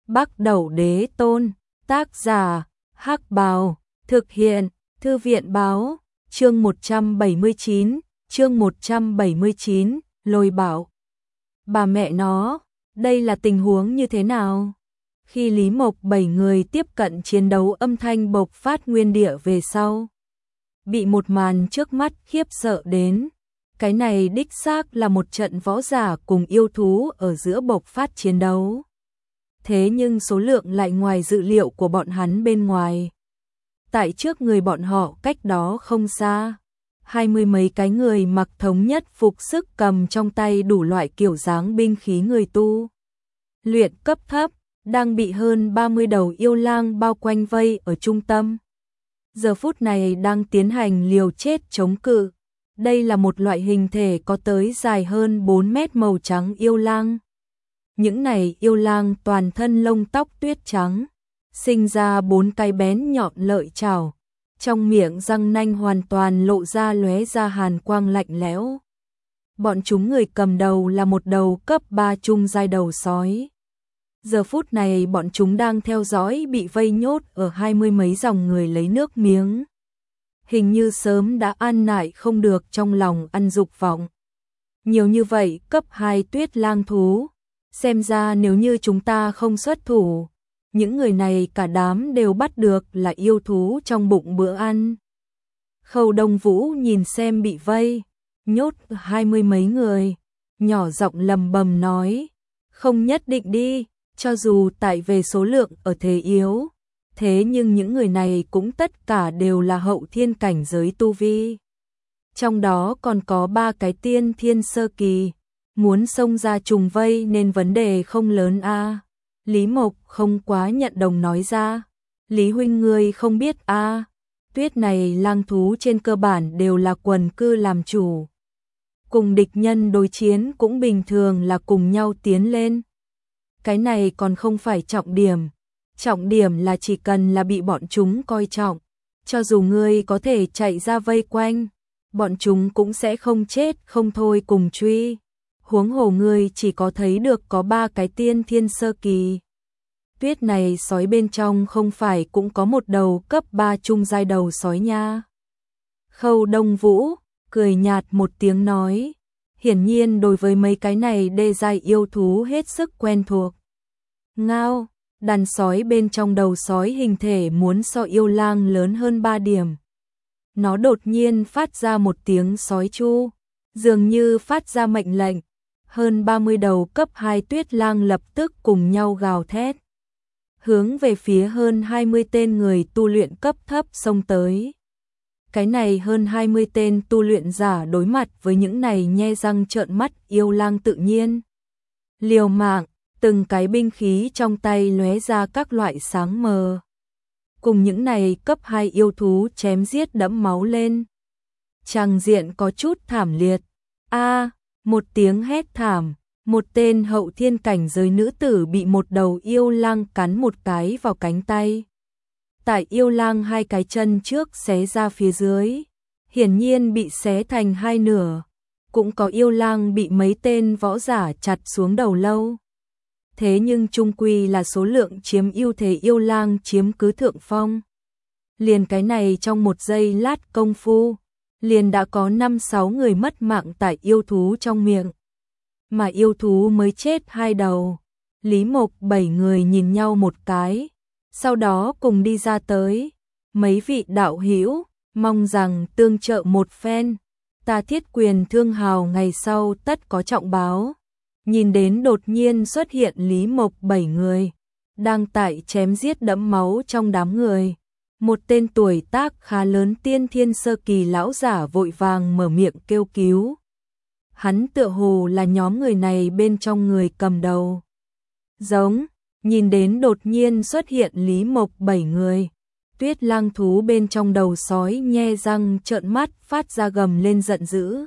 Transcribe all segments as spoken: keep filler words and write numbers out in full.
Bắc Đẩu Đế Tôn, tác giả, Hắc Bào, thực hiện, Thư viện báo, chương một trăm bảy mươi chín, chương một trăm bảy mươi chín, Lôi Bảo. Bà mẹ nó, đây là tình huống như thế nào? Khi Lý Mộc bảy người tiếp cận chiến đấu âm thanh bộc phát nguyên địa về sau, bị một màn trước mắt khiếp sợ đến. Cái này đích xác là một trận võ giả cùng yêu thú ở giữa bộc phát chiến đấu. Thế nhưng số lượng lại ngoài dự liệu của bọn hắn bên ngoài. Tại trước người bọn họ cách đó không xa, hai mươi mấy cái người mặc thống nhất phục sức cầm trong tay đủ loại kiểu dáng binh khí người tu luyện cấp thấp, đang bị hơn ba mươi đầu yêu lang bao quanh vây ở trung tâm. Giờ phút này đang tiến hành liều chết chống cự. Đây là một loại hình thể có tới dài hơn bốn mét màu trắng yêu lang. Những này yêu lang toàn thân lông tóc tuyết trắng, sinh ra bốn cái bén nhọn lợi chảo, trong miệng răng nanh hoàn toàn lộ ra lóe ra hàn quang lạnh lẽo. Bọn chúng người cầm đầu là một đầu cấp ba trung giai đầu sói. Giờ phút này bọn chúng đang theo dõi bị vây nhốt ở hai mươi mấy dòng người lấy nước miếng. Hình như sớm đã ăn nại không được trong lòng ăn dục vọng. Nhiều như vậy cấp hai tuyết lang thú. Xem ra nếu như chúng ta không xuất thủ, những người này cả đám đều bắt được là yêu thú trong bụng bữa ăn. Khâu Đông Vũ nhìn xem bị vây, nhốt hai mươi mấy người, nhỏ giọng lầm bầm nói, không nhất định đi, cho dù tại về số lượng ở thế yếu, thế nhưng những người này cũng tất cả đều là hậu thiên cảnh giới tu vi. Trong đó còn có ba cái tiên thiên sơ kỳ. Muốn xông ra trùng vây nên vấn đề không lớn a. À. Lý Mộc không quá nhận đồng nói ra. Lý huynh ngươi không biết a. À. Tuyết này lang thú trên cơ bản đều là quần cư làm chủ. Cùng địch nhân đối chiến cũng bình thường là cùng nhau tiến lên. Cái này còn không phải trọng điểm. Trọng điểm là chỉ cần là bị bọn chúng coi trọng. Cho dù ngươi có thể chạy ra vây quanh, bọn chúng cũng sẽ không chết không thôi cùng truy. Huống hồ ngươi chỉ có thấy được có ba cái tiên thiên sơ kỳ. Tuyết này sói bên trong không phải cũng có một đầu cấp ba trung giai đầu sói nha. Khâu Đông Vũ cười nhạt một tiếng nói, hiển nhiên đối với mấy cái này đê giai yêu thú hết sức quen thuộc. Ngao, đàn sói bên trong đầu sói hình thể muốn so yêu lang lớn hơn ba điểm. Nó đột nhiên phát ra một tiếng sói chu, dường như phát ra mệnh lệnh. Hơn ba mươi đầu cấp hai tuyết lang lập tức cùng nhau gào thét. Hướng về phía hơn hai mươi tên người tu luyện cấp thấp xông tới. Cái này hơn hai mươi tên tu luyện giả đối mặt với những này nhe răng trợn mắt yêu lang tự nhiên. Liều mạng, từng cái binh khí trong tay lóe ra các loại sáng mờ. Cùng những này cấp hai yêu thú chém giết đẫm máu lên. Tràng diện có chút thảm liệt. A Một tiếng hét thảm, một tên hậu thiên cảnh giới nữ tử bị một đầu yêu lang cắn một cái vào cánh tay. Tại yêu lang hai cái chân trước xé ra phía dưới, hiển nhiên bị xé thành hai nửa. Cũng có yêu lang bị mấy tên võ giả chặt xuống đầu lâu. Thế nhưng chung quy là số lượng chiếm ưu thế yêu lang chiếm cứ thượng phong. Liền cái này trong một giây lát công phu, liền đã có năm sáu người mất mạng tại yêu thú trong miệng. Mà yêu thú mới chết hai đầu. Lý Mộc bảy người nhìn nhau một cái, sau đó cùng đi ra tới. Mấy vị đạo hữu, mong rằng tương trợ một phen. Ta Thiết Quyền Thương Hào ngày sau tất có trọng báo. Nhìn đến đột nhiên xuất hiện Lý Mộc bảy người, đang tại chém giết đẫm máu trong đám người. Một tên tuổi tác khá lớn tiên thiên sơ kỳ lão giả vội vàng mở miệng kêu cứu. Hắn tựa hồ là nhóm người này bên trong người cầm đầu. Giống, nhìn đến đột nhiên xuất hiện Lý Mộc bảy người. Tuyết lang thú bên trong đầu sói nhe răng trợn mắt phát ra gầm lên giận dữ.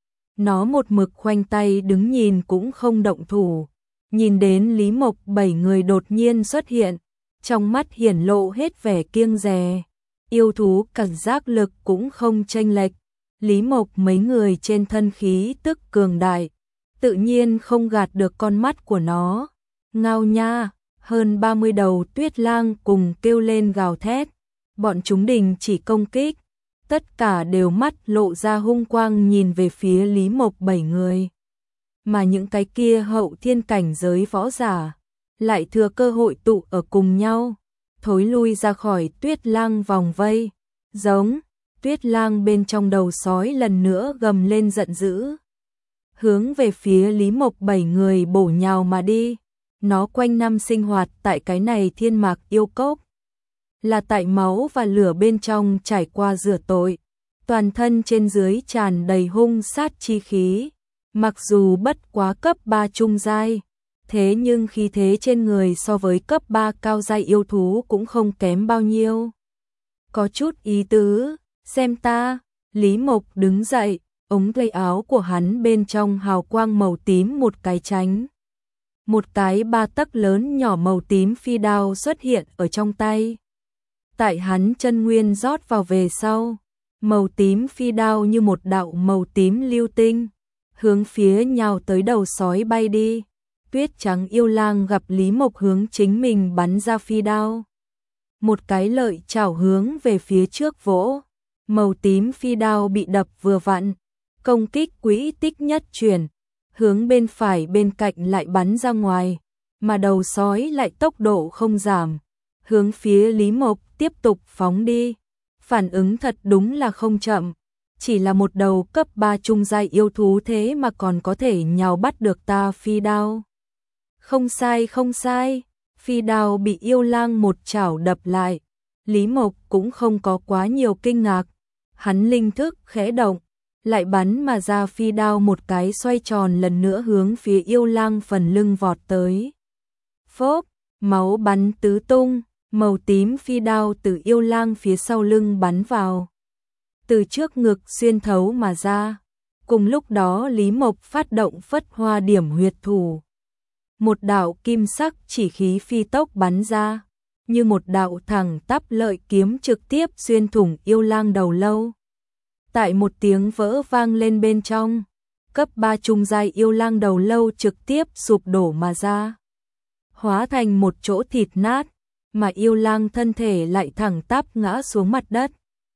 Nó một mực khoanh tay đứng nhìn cũng không động thủ. Nhìn đến Lý Mộc bảy người đột nhiên xuất hiện. Trong mắt hiển lộ hết vẻ kiêng dè, yêu thú cảm giác lực cũng không chênh lệch. Lý Mộc mấy người trên thân khí tức cường đại, tự nhiên không gạt được con mắt của nó. Ngao nha, hơn ba mươi đầu tuyết lang cùng kêu lên gào thét, bọn chúng đình chỉ công kích, tất cả đều mắt lộ ra hung quang nhìn về phía Lý Mộc bảy người. Mà những cái kia hậu thiên cảnh giới võ giả lại thừa cơ hội tụ ở cùng nhau, thối lui ra khỏi tuyết lang vòng vây, giống, tuyết lang bên trong đầu sói lần nữa gầm lên giận dữ, hướng về phía Lý Mộc bảy người bổ nhào mà đi. Nó quanh năm sinh hoạt tại cái này thiên mạc yêu cốc, là tại máu và lửa bên trong trải qua rửa tội, toàn thân trên dưới tràn đầy hung sát chi khí, mặc dù bất quá cấp ba trung giai, thế nhưng khí thế trên người so với cấp ba cao giai yêu thú cũng không kém bao nhiêu. Có chút ý tứ, xem ta, Lý Mộc đứng dậy, ống tay áo của hắn bên trong hào quang màu tím một cái tránh. Một cái ba tấc lớn nhỏ màu tím phi đao xuất hiện ở trong tay. Tại hắn chân nguyên rót vào về sau, màu tím phi đao như một đạo màu tím lưu tinh, hướng phía nhào tới đầu sói bay đi. Tuyết trắng yêu lang gặp Lý Mộc hướng chính mình bắn ra phi đao. Một cái lợi chảo hướng về phía trước vỗ, màu tím phi đao bị đập vừa vặn, công kích quỹ tích nhất chuyển, hướng bên phải bên cạnh lại bắn ra ngoài, mà đầu sói lại tốc độ không giảm, hướng phía Lý Mộc tiếp tục phóng đi. Phản ứng thật đúng là không chậm, chỉ là một đầu cấp ba trung giai yêu thú thế mà còn có thể nhào bắt được ta phi đao. Không sai không sai, phi đao bị yêu lang một chảo đập lại, Lý Mộc cũng không có quá nhiều kinh ngạc, hắn linh thức khẽ động, lại bắn mà ra phi đao một cái xoay tròn lần nữa hướng phía yêu lang phần lưng vọt tới. Phốp, máu bắn tứ tung, màu tím phi đao từ yêu lang phía sau lưng bắn vào, từ trước ngực xuyên thấu mà ra. Cùng lúc đó Lý Mộc phát động phất hoa điểm huyệt thủ. Một đạo kim sắc chỉ khí phi tốc bắn ra, như một đạo thẳng tắp lợi kiếm trực tiếp xuyên thủng yêu lang đầu lâu. Tại một tiếng vỡ vang lên bên trong, cấp ba trung giai yêu lang đầu lâu trực tiếp sụp đổ mà ra, hóa thành một chỗ thịt nát, mà yêu lang thân thể lại thẳng tắp ngã xuống mặt đất.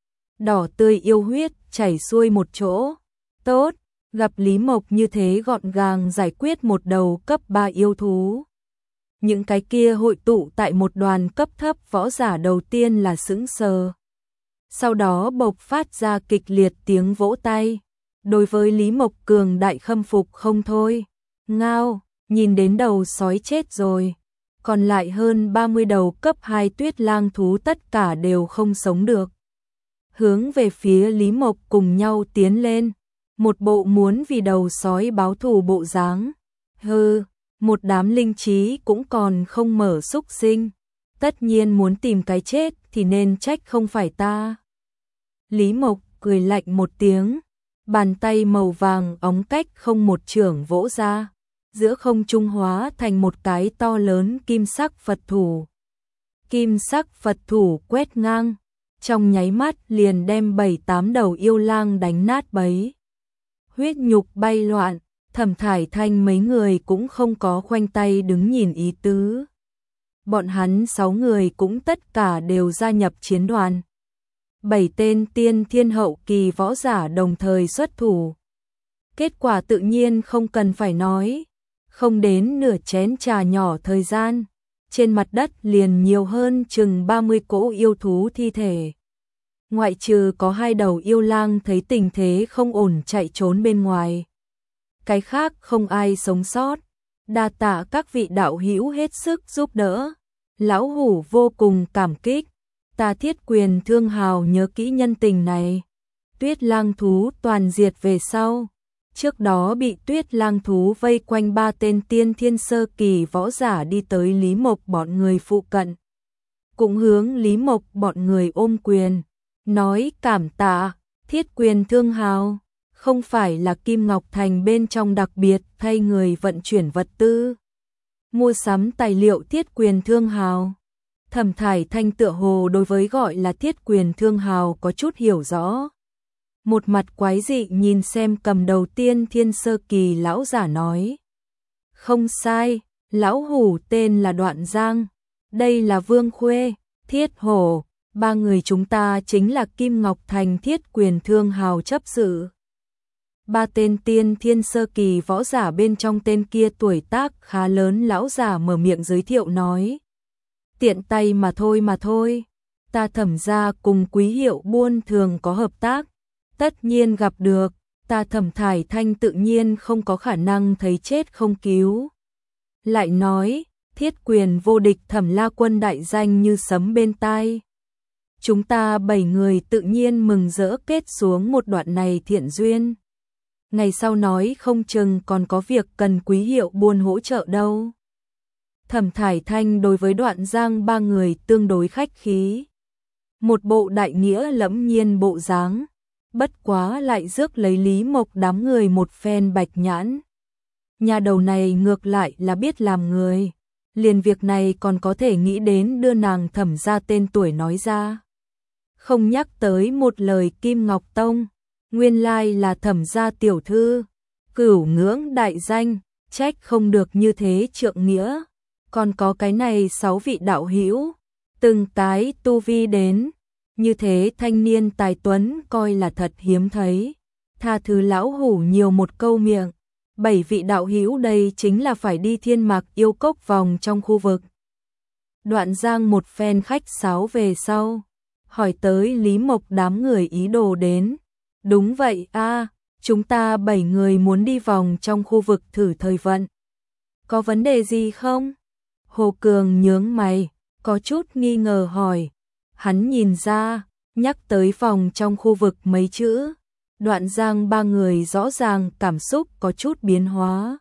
Đỏ tươi yêu huyết chảy xuôi một chỗ. Tốt, gặp Lý Mộc như thế gọn gàng giải quyết một đầu cấp ba yêu thú. Những cái kia hội tụ tại một đoàn cấp thấp võ giả đầu tiên là sững sờ. Sau đó bộc phát ra kịch liệt tiếng vỗ tay. Đối với Lý Mộc cường đại khâm phục không thôi. Ngao, nhìn đến đầu sói chết rồi. Còn lại hơn ba mươi đầu cấp hai tuyết lang thú tất cả đều không sống được. Hướng về phía Lý Mộc cùng nhau tiến lên. Một bộ muốn vì đầu sói báo thù bộ dáng. Hừ, một đám linh trí cũng còn không mở xúc sinh. Tất nhiên muốn tìm cái chết thì nên trách không phải ta. Lý Mộc cười lạnh một tiếng. Bàn tay màu vàng óng cách không một chưởng vỗ ra. Giữa không trung hóa thành một cái to lớn kim sắc Phật thủ. Kim sắc Phật thủ quét ngang. Trong nháy mắt liền đem bảy tám đầu yêu lang đánh nát bấy. Huyết nhục bay loạn, Thẩm Thải Thanh mấy người cũng không có khoanh tay đứng nhìn ý tứ. Bọn hắn sáu người cũng tất cả đều gia nhập chiến đoàn. Bảy tên tiên thiên hậu kỳ võ giả đồng thời xuất thủ. Kết quả tự nhiên không cần phải nói. Không đến nửa chén trà nhỏ thời gian, trên mặt đất liền nhiều hơn chừng ba mươi cỗ yêu thú thi thể. Ngoại trừ có hai đầu yêu lang thấy tình thế không ổn chạy trốn bên ngoài. Cái khác không ai sống sót. Đa tạ các vị đạo hữu hết sức giúp đỡ. Lão hủ vô cùng cảm kích. Ta Thiết Quyền Thương Hào nhớ kỹ nhân tình này. Tuyết lang thú toàn diệt về sau. Trước đó bị tuyết lang thú vây quanh ba tên tiên thiên sơ kỳ võ giả đi tới Lý Mộc bọn người phụ cận. Cũng hướng Lý Mộc bọn người ôm quyền. Nói cảm tạ, Thiết Quyền Thương Hào, không phải là Kim Ngọc Thành bên trong đặc biệt thay người vận chuyển vật tư. Mua sắm tài liệu Thiết Quyền Thương Hào. Thẩm Thải Thanh tựa hồ đối với gọi là Thiết Quyền Thương Hào có chút hiểu rõ. Một mặt quái dị nhìn xem cầm đầu tiên thiên sơ kỳ lão giả nói. Không sai, Lão hủ tên là Đoạn Giang, đây là Vương Khuê, Thiết Hổ, ba người chúng ta chính là Kim Ngọc Thành Thiết Quyền Thương Hào chấp sự. Ba tên tiên thiên sơ kỳ võ giả bên trong tên kia tuổi tác khá lớn, lão giả mở miệng giới thiệu nói. Tiện tay mà thôi mà thôi, ta Thẩm gia cùng Quý Hiệu Buôn thường có hợp tác, tất nhiên gặp được, ta Thẩm Thải Thanh tự nhiên không có khả năng thấy chết không cứu. Lại nói, Thiết Quyền vô địch Thẩm La Quân đại danh như sấm bên tai. Chúng ta bảy người tự nhiên mừng rỡ kết xuống một đoạn này thiện duyên. Ngày sau nói không chừng còn có việc cần Quý Hiệu Buôn hỗ trợ đâu. Thẩm Thải Thanh đối với Đoạn Giang ba người tương đối khách khí. Một bộ đại nghĩa lẫm nhiên bộ dáng, bất quá lại rước lấy Lý Mộc đám người một phen bạch nhãn. Nhà đầu này ngược lại là biết làm người, liền việc này còn có thể nghĩ đến đưa nàng Thẩm gia tên tuổi nói ra. Không nhắc tới một lời Kim Ngọc Tông, nguyên lai là Thẩm gia tiểu thư, cửu ngưỡng đại danh, trách không được như thế trượng nghĩa. Còn có cái này sáu vị đạo hữu, từng cái tu vi đến, như thế thanh niên tài tuấn coi là thật hiếm thấy. Tha thứ lão hủ nhiều một câu miệng, bảy vị đạo hữu đây chính là phải đi Thiên Mạc Yêu Cốc vòng trong khu vực. Đoạn Giang một phen khách sáo về sau, hỏi tới Lý Mộc đám người ý đồ đến. Đúng vậy a, chúng ta bảy người muốn đi vòng trong khu vực thử thời vận. Có vấn đề gì không? Hồ Cường nhướng mày, có chút nghi ngờ hỏi. Hắn nhìn ra, nhắc tới vòng trong khu vực mấy chữ. Đoạn Giang ba người rõ ràng cảm xúc có chút biến hóa.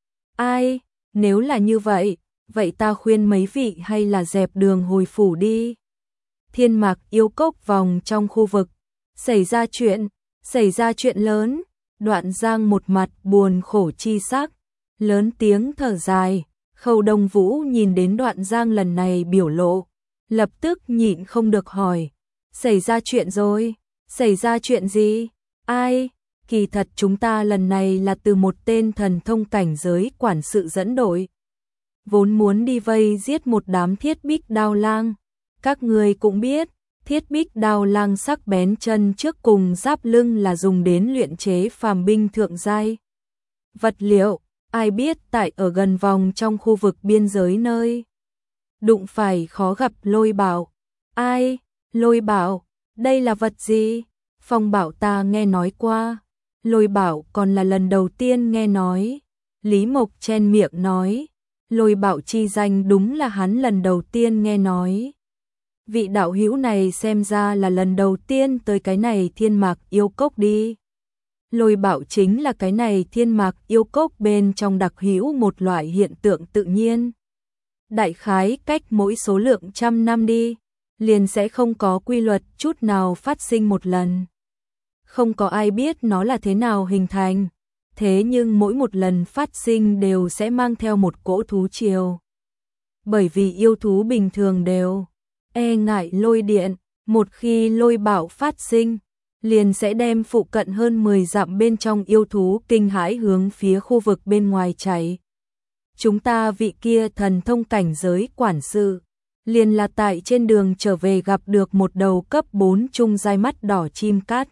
Ai, nếu là như vậy, vậy ta khuyên mấy vị hay là dẹp đường hồi phủ đi. Thiên Mạc Yêu Cốc vòng trong khu vực, xảy ra chuyện, xảy ra chuyện lớn. Đoạn Giang một mặt buồn khổ chi sắc, lớn tiếng thở dài. Khâu Đông Vũ nhìn đến Đoạn Giang lần này biểu lộ, lập tức nhịn không được hỏi. Xảy ra chuyện rồi, xảy ra chuyện gì? Ai? Kỳ thật chúng ta lần này là từ một tên thần thông cảnh giới quản sự dẫn đội. Vốn muốn đi vây giết một đám Thiết Bích Đao Lang. Các người cũng biết, Thiết Bích Đao Lang sắc bén chân trước cùng giáp lưng là dùng đến luyện chế phàm binh thượng giai. Vật liệu, ai biết tại ở gần vòng trong khu vực biên giới nơi. Đụng phải khó gặp Lôi Bảo. Ai? Lôi Bảo? Đây là vật gì? Phong Bảo ta nghe nói qua. Lôi Bảo còn là lần đầu tiên nghe nói. Lý Mộc chen miệng nói. Lôi Bảo chi danh đúng là hắn lần đầu tiên nghe nói. Vị đạo hữu này xem ra là lần đầu tiên tới cái này Thiên Mạc Yêu Cốc đi. Lôi Bảo chính là cái này Thiên Mạc Yêu Cốc bên trong đặc hữu một loại hiện tượng tự nhiên. Đại khái cách mỗi số lượng trăm năm đi, liền sẽ không có quy luật chút nào phát sinh một lần. Không có ai biết nó là thế nào hình thành, thế nhưng mỗi một lần phát sinh đều sẽ mang theo một cỗ thú triều. Bởi vì yêu thú bình thường đều e ngại lôi điện, một khi lôi bạo phát sinh, liền sẽ đem phụ cận hơn mười dặm bên trong yêu thú kinh hãi hướng phía khu vực bên ngoài chạy. Chúng ta vị kia thần thông cảnh giới quản sự, liền là tại trên đường trở về gặp được một đầu cấp bốn trung giai mắt đỏ chim cát.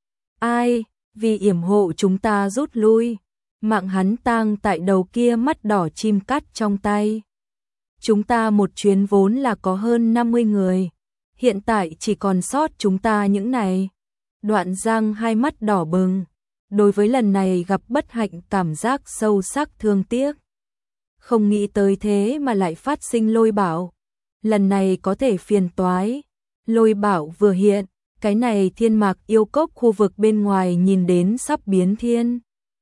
Ai, vì yểm hộ chúng ta rút lui, mạng hắn tang tại đầu kia mắt đỏ chim cát trong tay. Chúng ta một chuyến vốn là có hơn năm mươi người, hiện tại chỉ còn sót chúng ta những này. Đoạn Giang hai mắt đỏ bừng, đối với lần này gặp bất hạnh cảm giác sâu sắc thương tiếc. Không nghĩ tới thế mà lại phát sinh Lôi Bảo. Lần này có thể phiền toái. Lôi Bảo vừa hiện, cái này Thiên Mạc Yêu Cốc khu vực bên ngoài nhìn đến sắp biến thiên.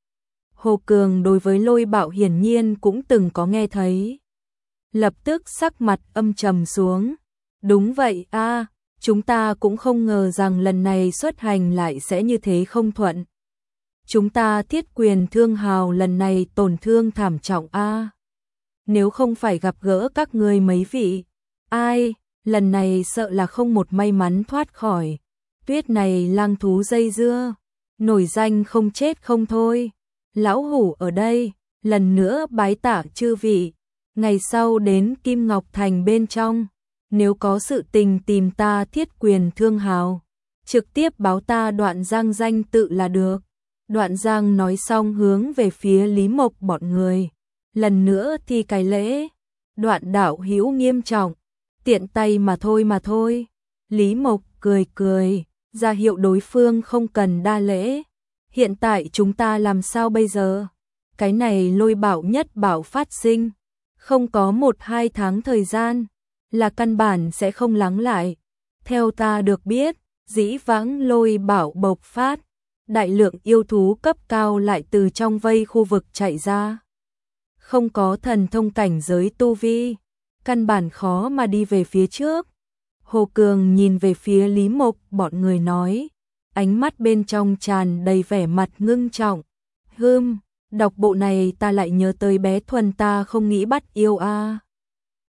Hồ Cường đối với Lôi Bảo hiển nhiên cũng từng có nghe thấy. Lập tức sắc mặt âm trầm xuống. Đúng vậy a, chúng ta cũng không ngờ rằng lần này xuất hành lại sẽ như thế không thuận. Chúng ta Thiết Quyền Thương Hào lần này tổn thương thảm trọng a. Nếu không phải gặp gỡ các ngươi mấy vị, ai, lần này sợ là không một may mắn thoát khỏi. Tuyết này lang thú dây dưa, nổi danh không chết không thôi. Lão hủ ở đây, lần nữa bái tạ chư vị. Ngày sau đến Kim Ngọc Thành bên trong, nếu có sự tình tìm ta Thiết Quyền Thương Hào, trực tiếp báo ta Đoạn Giang danh tự là được. Đoạn Giang nói xong hướng về phía Lý Mộc bọn người, lần nữa thi cái lễ. Đoạn đạo hữu nghiêm trọng, tiện tay mà thôi mà thôi. Lý Mộc cười cười, ra hiệu đối phương không cần đa lễ. Hiện tại chúng ta làm sao bây giờ? Cái này Lôi Bảo nhất bảo phát sinh, không có một hai tháng thời gian, là căn bản sẽ không lắng lại. Theo ta được biết, dĩ vãng Lôi Bảo bộc phát, đại lượng yêu thú cấp cao lại từ trong vây khu vực chạy ra. Không có thần thông cảnh giới tu vi, căn bản khó mà đi về phía trước. Hồ Cường nhìn về phía Lý Mộc bọn người nói, ánh mắt bên trong tràn đầy vẻ mặt ngưng trọng. Hừm, đọc bộ này ta lại nhớ tới bé Thuần ta không nghĩ bắt yêu a.